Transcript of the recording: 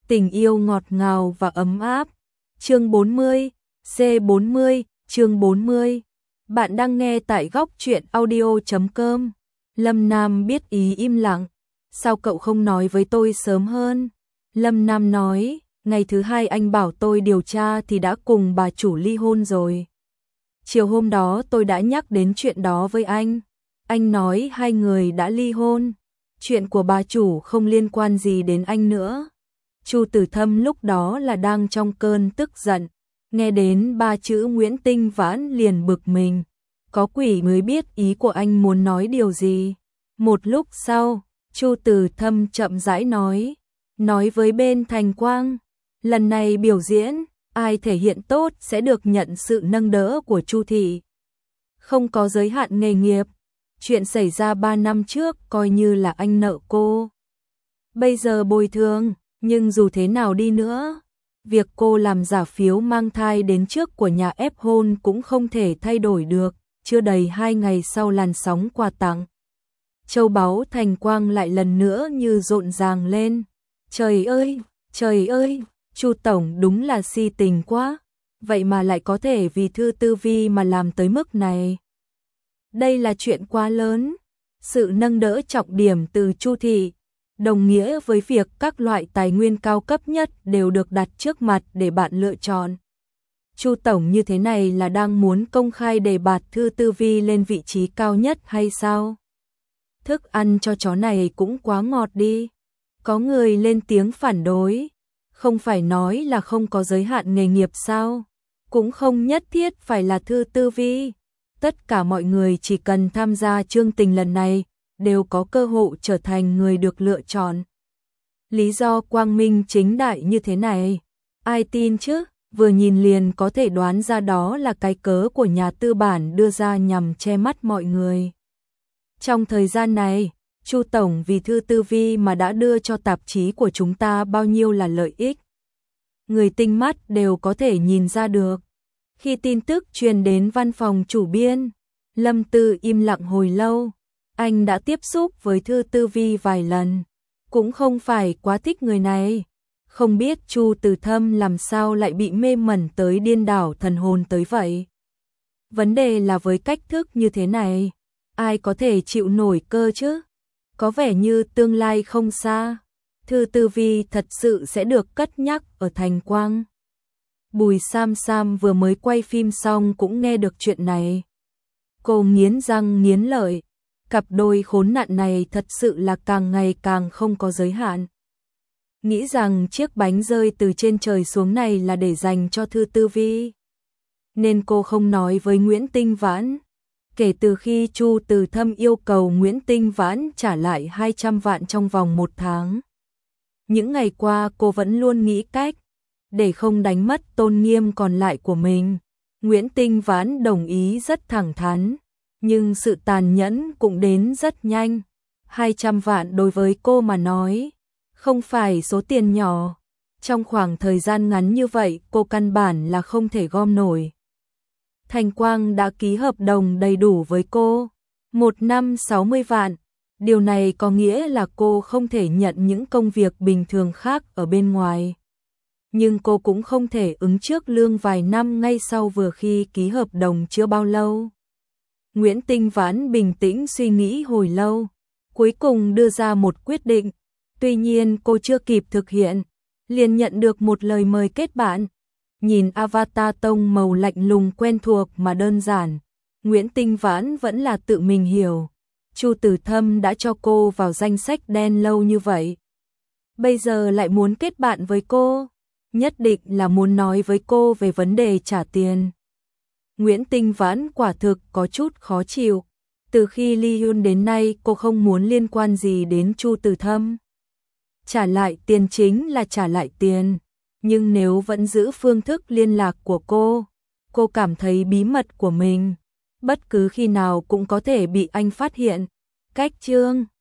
Tình yêu ngọt ngào và ấm áp. Chương 40, C40, chương 40. Bạn đang nghe tại góc truyện audio.com. Lâm Nam biết ý im lặng. Sao cậu không nói với tôi sớm hơn? Lâm Nam nói, ngày thứ hai anh bảo tôi điều tra thì đã cùng bà chủ ly hôn rồi. Chiều hôm đó tôi đã nhắc đến chuyện đó với anh. Anh nói hai người đã ly hôn. Chuyện của bà chủ không liên quan gì đến anh nữa. Chu Tử Thâm lúc đó là đang trong cơn tức giận. Nghe đến ba chữ Nguyễn Tinh Vãn liền bực mình. Có quỷ mới biết ý của anh muốn nói điều gì. Một lúc sau, Chu Tử Thâm chậm rãi nói với bên Thành Quang, lần này biểu diễn, ai thể hiện tốt sẽ được nhận sự nâng đỡ của Chu thị. Không có giới hạn nghề nghiệp, chuyện xảy ra 3 năm trước coi như là anh nợ cô. Bây giờ bồi thường, nhưng dù thế nào đi nữa, việc cô làm giả phiếu mang thai đến trước của nhà ép hôn cũng không thể thay đổi được. Chưa đầy 2 ngày sau làn sóng quà tặng, châu báu Thành Quang lại lần nữa như rộn ràng lên. Trời ơi, Chu tổng đúng là si tình quá, vậy mà lại có thể vì Thư Tư Vi mà làm tới mức này. Đây là chuyện quá lớn, sự nâng đỡ trọng điểm từ Chu thị, đồng nghĩa với việc các loại tài nguyên cao cấp nhất đều được đặt trước mặt để bạn lựa chọn. Chu tổng như thế này là đang muốn công khai đề bạt Thư Tư Vi lên vị trí cao nhất hay sao? Thức ăn cho chó này cũng quá ngọt đi. Có người lên tiếng phản đối, không phải nói là không có giới hạn nghề nghiệp sao? Cũng không nhất thiết phải là Thư Tư Vi. Tất cả mọi người chỉ cần tham gia chương trình lần này đều có cơ hội trở thành người được lựa chọn. Lý do quang minh chính đại như thế này, ai tin chứ? Vừa nhìn liền có thể đoán ra đó là cái cớ của nhà tư bản đưa ra nhằm che mắt mọi người. Trong thời gian này, Chu tổng vì Thư Tư Vi mà đã đưa cho tạp chí của chúng ta bao nhiêu là lợi ích. Người tinh mắt đều có thể nhìn ra được. Khi tin tức truyền đến văn phòng chủ biên, Lâm Tư im lặng hồi lâu. Anh đã tiếp xúc với Thư Tư Vi vài lần, cũng không phải quá thích người này. Không biết Chu Tử Thâm làm sao lại bị mê mẩn tới điên đảo thần hồn tới vậy. Vấn đề là với cách thức như thế này, ai có thể chịu nổi cơ chứ? Có vẻ như tương lai không xa, Thư Tư Vi thật sự sẽ được cất nhắc ở Thành Quang. Bùi Sam Sam vừa mới quay phim xong cũng nghe được chuyện này. Cô nghiến răng nghiến lợi, cặp đôi khốn nạn này thật sự là càng ngày càng không có giới hạn. Nghĩ rằng chiếc bánh rơi từ trên trời xuống này là để dành cho Thư Tư Vi, nên cô không nói với Nguyễn Tinh Vãn. Kể từ khi Chu Tử Thâm yêu cầu Nguyễn Tinh Vãn trả lại 200 vạn trong vòng 1 tháng, những ngày qua cô vẫn luôn nghĩ cách để không đánh mất tôn nghiêm còn lại của mình. Nguyễn Tinh Vãn đồng ý rất thẳng thắn, nhưng sự tàn nhẫn cũng đến rất nhanh. 200 vạn đối với cô mà nói không phải số tiền nhỏ. Trong khoảng thời gian ngắn như vậy cô căn bản là không thể gom nổi. Thành Quang đã ký hợp đồng đầy đủ với cô, 1 năm 60 vạn. Điều này có nghĩa là cô không thể nhận những công việc bình thường khác ở bên ngoài. Nhưng cô cũng không thể ứng trước lương vài năm ngay sau vừa khi ký hợp đồng chưa bao lâu. Nguyễn Tinh Vãn bình tĩnh suy nghĩ hồi lâu, cuối cùng đưa ra một quyết định. Tuy nhiên cô chưa kịp thực hiện, liền nhận được một lời mời kết bạn. Nhìn avatar tông màu lạnh lùng quen thuộc mà đơn giản, Nguyễn Tinh Vãn vẫn là tự mình hiểu. Chu Tử Thâm đã cho cô vào danh sách đen lâu như vậy, bây giờ lại muốn kết bạn với cô, nhất định là muốn nói với cô về vấn đề trả tiền. Nguyễn Tinh Vãn quả thực có chút khó chịu. Từ khi ly hôn đến nay cô không muốn liên quan gì đến Chu Tử Thâm. Trả lại tiền chính là trả lại tiền, nhưng nếu vẫn giữ phương thức liên lạc của cô cảm thấy bí mật của mình bất cứ khi nào cũng có thể bị anh phát hiện. Cách chương